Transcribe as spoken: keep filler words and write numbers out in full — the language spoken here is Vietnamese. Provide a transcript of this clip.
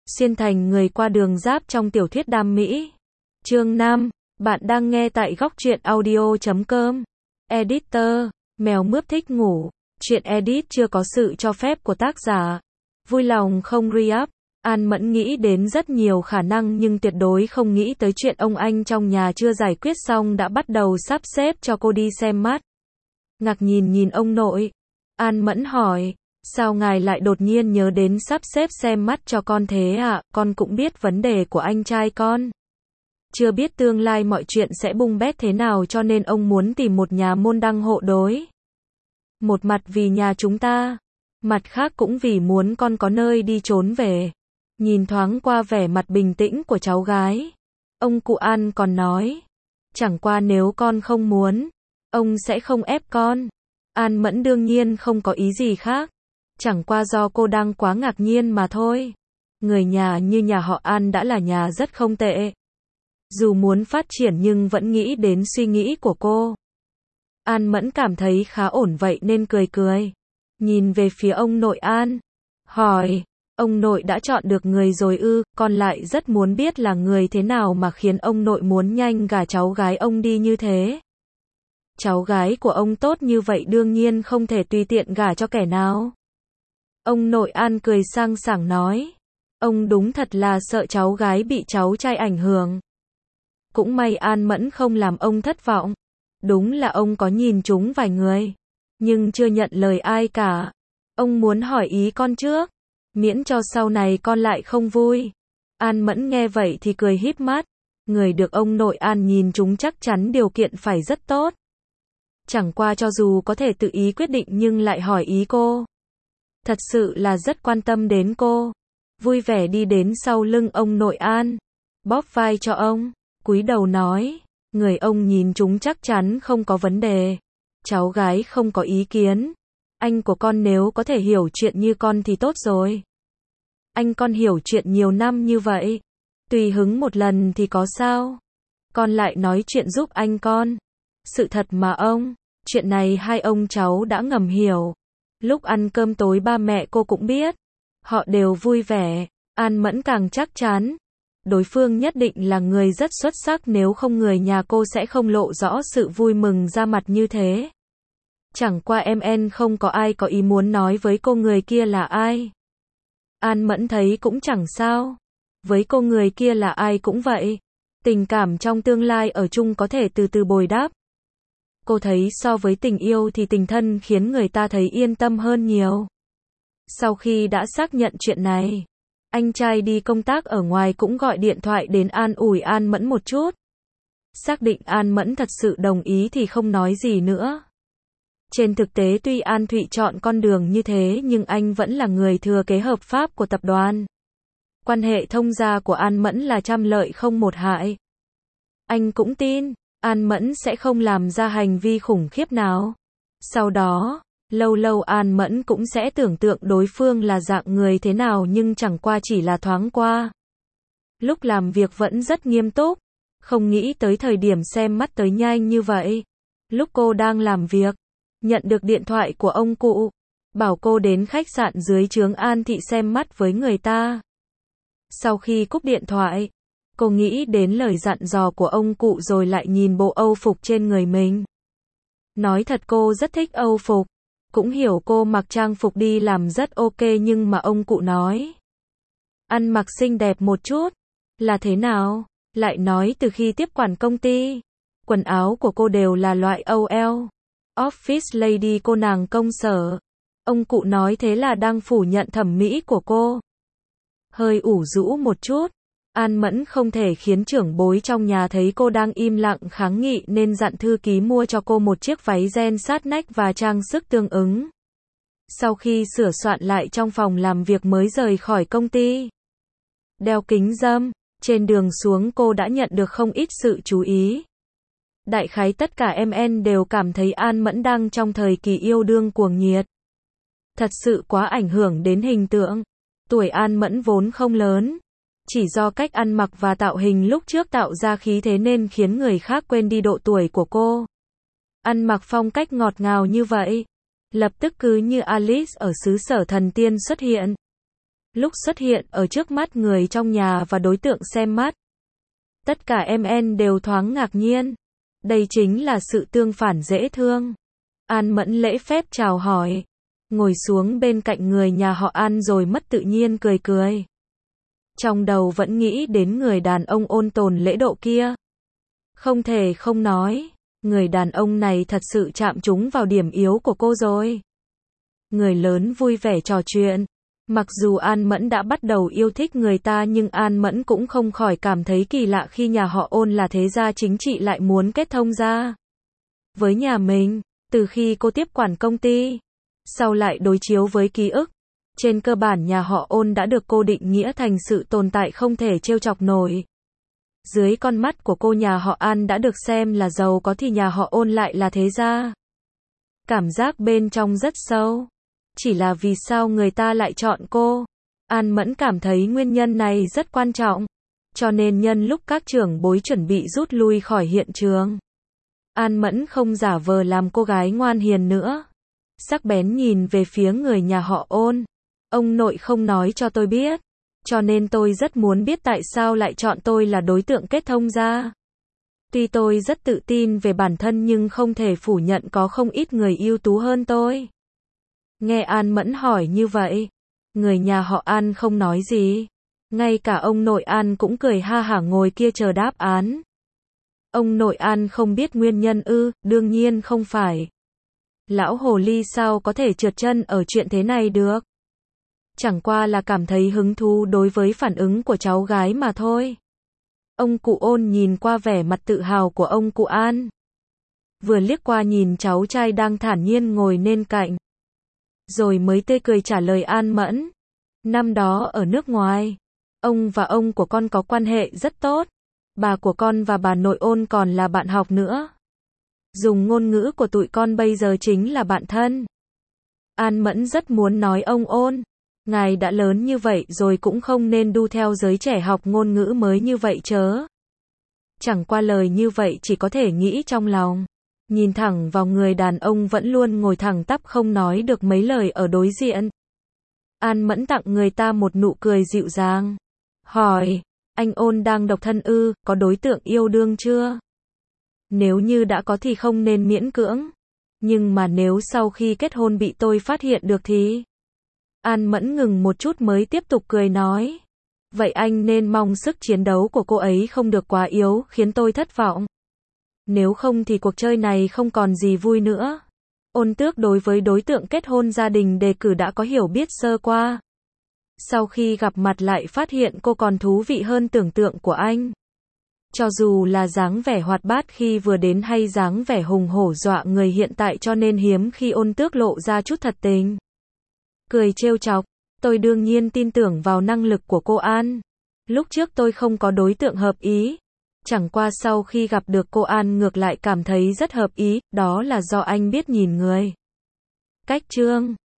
xuyên thành người qua đường giáp trong tiểu thuyết đam mỹ. Chương năm, bạn đang nghe tại góc truyện audio chấm com. Editor, mèo mướp thích ngủ. Chuyện edit chưa có sự cho phép của tác giả. Vui lòng không re-up. An Mẫn nghĩ đến rất nhiều khả năng nhưng tuyệt đối không nghĩ tới chuyện ông anh trong nhà chưa giải quyết xong đã bắt đầu sắp xếp cho cô đi xem mắt. Ngạc nhìn nhìn ông nội. An Mẫn hỏi, sao ngài lại đột nhiên nhớ đến sắp xếp xem mắt cho con thế ạ? Con cũng biết vấn đề của anh trai con. Chưa biết tương lai mọi chuyện sẽ bung bét thế nào cho nên ông muốn tìm một nhà môn đăng hộ đối. Một mặt vì nhà chúng ta, mặt khác cũng vì muốn con có nơi đi trốn về. Nhìn thoáng qua vẻ mặt bình tĩnh của cháu gái, ông cụ An còn nói, chẳng qua nếu con không muốn, ông sẽ không ép con. An Mẫn đương nhiên không có ý gì khác, chẳng qua do cô đang quá ngạc nhiên mà thôi. Người nhà như nhà họ An đã là nhà rất không tệ. Dù muốn phát triển nhưng vẫn nghĩ đến suy nghĩ của cô. An Mẫn cảm thấy khá ổn vậy nên cười cười. Nhìn về phía ông nội An, hỏi, ông nội đã chọn được người rồi ư? Con lại rất muốn biết là người thế nào mà khiến ông nội muốn nhanh gả cháu gái ông đi như thế. Cháu gái của ông tốt như vậy đương nhiên không thể tùy tiện gả cho kẻ nào. Ông nội An cười sang sảng nói, ông đúng thật là sợ cháu gái bị cháu trai ảnh hưởng. Cũng may An Mẫn không làm ông thất vọng. Đúng là ông có nhìn chúng vài người, nhưng chưa nhận lời ai cả. Ông muốn hỏi ý con trước, miễn cho sau này con lại không vui. An Mẫn nghe vậy thì cười híp mắt. Người được ông nội An nhìn chúng chắc chắn điều kiện phải rất tốt. Chẳng qua cho dù có thể tự ý quyết định nhưng lại hỏi ý cô. Thật sự là rất quan tâm đến cô. Vui vẻ đi đến sau lưng ông nội An, bóp vai cho ông, cúi đầu nói, người ông nhìn chúng chắc chắn không có vấn đề. Cháu gái không có ý kiến. Anh của con nếu có thể hiểu chuyện như con thì tốt rồi. Anh con hiểu chuyện nhiều năm như vậy, tùy hứng một lần thì có sao. Con lại nói chuyện giúp anh con. Sự thật mà ông, chuyện này hai ông cháu đã ngầm hiểu. Lúc ăn cơm tối ba mẹ cô cũng biết. Họ đều vui vẻ. An Mẫn càng chắc chắn đối phương nhất định là người rất xuất sắc, nếu không người nhà cô sẽ không lộ rõ sự vui mừng ra mặt như thế. Chẳng qua em en không có ai có ý muốn nói với cô người kia là ai. An Mẫn thấy cũng chẳng sao. Với cô người kia là ai cũng vậy. Tình cảm trong tương lai ở chung có thể từ từ bồi đắp. Cô thấy so với tình yêu thì tình thân khiến người ta thấy yên tâm hơn nhiều. Sau khi đã xác nhận chuyện này, anh trai đi công tác ở ngoài cũng gọi điện thoại đến an ủi An Mẫn một chút. Xác định An Mẫn thật sự đồng ý thì không nói gì nữa. Trên thực tế tuy An Thụy chọn con đường như thế nhưng anh vẫn là người thừa kế hợp pháp của tập đoàn. Quan hệ thông gia của An Mẫn là trăm lợi không một hại. Anh cũng tin An Mẫn sẽ không làm ra hành vi khủng khiếp nào. Sau đó, lâu lâu An Mẫn cũng sẽ tưởng tượng đối phương là dạng người thế nào nhưng chẳng qua chỉ là thoáng qua. Lúc làm việc vẫn rất nghiêm túc, không nghĩ tới thời điểm xem mắt tới nhanh như vậy. Lúc cô đang làm việc, nhận được điện thoại của ông cụ, bảo cô đến khách sạn dưới trướng An Thị xem mắt với người ta. Sau khi cúp điện thoại, cô nghĩ đến lời dặn dò của ông cụ rồi lại nhìn bộ âu phục trên người mình. Nói thật cô rất thích âu phục, cũng hiểu cô mặc trang phục đi làm rất ok nhưng mà ông cụ nói, ăn mặc xinh đẹp một chút, là thế nào? Lại nói từ khi tiếp quản công ty, quần áo của cô đều là loại ô lờ, office lady, cô nàng công sở. Ông cụ nói thế là đang phủ nhận thẩm mỹ của cô. Hơi ủ rũ một chút, An Mẫn không thể khiến trưởng bối trong nhà thấy cô đang im lặng kháng nghị nên dặn thư ký mua cho cô một chiếc váy ren sát nách và trang sức tương ứng. Sau khi sửa soạn lại trong phòng làm việc mới rời khỏi công ty. Đeo kính râm, trên đường xuống cô đã nhận được không ít sự chú ý. Đại khái tất cả em en đều cảm thấy An Mẫn đang trong thời kỳ yêu đương cuồng nhiệt. Thật sự quá ảnh hưởng đến hình tượng. Tuổi An Mẫn vốn không lớn. Chỉ do cách ăn mặc và tạo hình lúc trước tạo ra khí thế nên khiến người khác quên đi độ tuổi của cô. Ăn mặc phong cách ngọt ngào như vậy, lập tức cứ như Alice ở xứ sở thần tiên xuất hiện. lúc xuất hiện ở trước mắt người trong nhà và đối tượng xem mắt. Tất cả em en đều thoáng ngạc nhiên. Đây chính là sự tương phản dễ thương. An Mẫn lễ phép chào hỏi, ngồi xuống bên cạnh người nhà họ An rồi mất tự nhiên cười cười. Trong đầu vẫn nghĩ đến người đàn ông ôn tồn lễ độ kia. Không thể không nói, người đàn ông này thật sự chạm trúng vào điểm yếu của cô rồi. Người lớn vui vẻ trò chuyện. Mặc dù An Mẫn đã bắt đầu yêu thích người ta nhưng An Mẫn cũng không khỏi cảm thấy kỳ lạ khi nhà họ Ôn là thế gia chính trị lại muốn kết thông gia với nhà mình. Từ khi cô tiếp quản công ty, sau lại đối chiếu với ký ức, trên cơ bản nhà họ Ôn đã được cô định nghĩa thành sự tồn tại không thể trêu chọc nổi. Dưới con mắt của cô nhà họ An đã được xem là giàu có thì nhà họ Ôn lại là thế gia. Cảm giác bên trong rất sâu. Chỉ là vì sao người ta lại chọn cô? An Mẫn cảm thấy nguyên nhân này rất quan trọng. Cho nên nhân lúc các trưởng bối chuẩn bị rút lui khỏi hiện trường, An Mẫn không giả vờ làm cô gái ngoan hiền nữa. Sắc bén nhìn về phía người nhà họ Ôn. Ông nội không nói cho tôi biết. Cho nên tôi rất muốn biết tại sao lại chọn tôi là đối tượng kết thông gia. Tuy tôi rất tự tin về bản thân nhưng không thể phủ nhận có không ít người ưu tú hơn tôi. Nghe An Mẫn hỏi như vậy, người nhà họ An không nói gì. Ngay cả ông nội An cũng cười ha hả ngồi kia chờ đáp án. Ông nội An không biết nguyên nhân ư? Đương nhiên không phải. Lão hồ ly sao có thể trượt chân ở chuyện thế này được? Chẳng qua là cảm thấy hứng thú đối với phản ứng của cháu gái mà thôi. Ông cụ Ôn nhìn qua vẻ mặt tự hào của ông cụ An. Vừa liếc qua nhìn cháu trai đang thản nhiên ngồi bên cạnh. Rồi mới tươi cười trả lời An Mẫn. Năm đó ở nước ngoài, ông và ông của con có quan hệ rất tốt. Bà của con và bà nội Ôn còn là bạn học nữa. Dùng ngôn ngữ của tụi con bây giờ chính là bạn thân. An Mẫn rất muốn nói ông Ôn, ngài đã lớn như vậy rồi cũng không nên đu theo giới trẻ học ngôn ngữ mới như vậy chớ. Chẳng qua lời như vậy chỉ có thể nghĩ trong lòng. Nhìn thẳng vào người đàn ông vẫn luôn ngồi thẳng tắp không nói được mấy lời ở đối diện. An Mẫn tặng người ta một nụ cười dịu dàng. Hỏi, anh Ôn đang độc thân ư, có đối tượng yêu đương chưa? Nếu như đã có thì không nên miễn cưỡng. Nhưng mà nếu sau khi kết hôn bị tôi phát hiện được thì... An Mẫn ngừng một chút mới tiếp tục cười nói. Vậy anh nên mong sức chiến đấu của cô ấy không được quá yếu, khiến tôi thất vọng. Nếu không thì cuộc chơi này không còn gì vui nữa. Ôn Tước đối với đối tượng kết hôn gia đình đề cử đã có hiểu biết sơ qua. Sau khi gặp mặt lại phát hiện cô còn thú vị hơn tưởng tượng của anh. Cho dù là dáng vẻ hoạt bát khi vừa đến hay dáng vẻ hùng hổ dọa người hiện tại cho nên hiếm khi Ôn Tước lộ ra chút thật tình. Cười trêu chọc, tôi đương nhiên tin tưởng vào năng lực của cô An. Lúc trước tôi không có đối tượng hợp ý. Chẳng qua sau khi gặp được cô An ngược lại cảm thấy rất hợp ý, đó là do anh biết nhìn người. Cách chương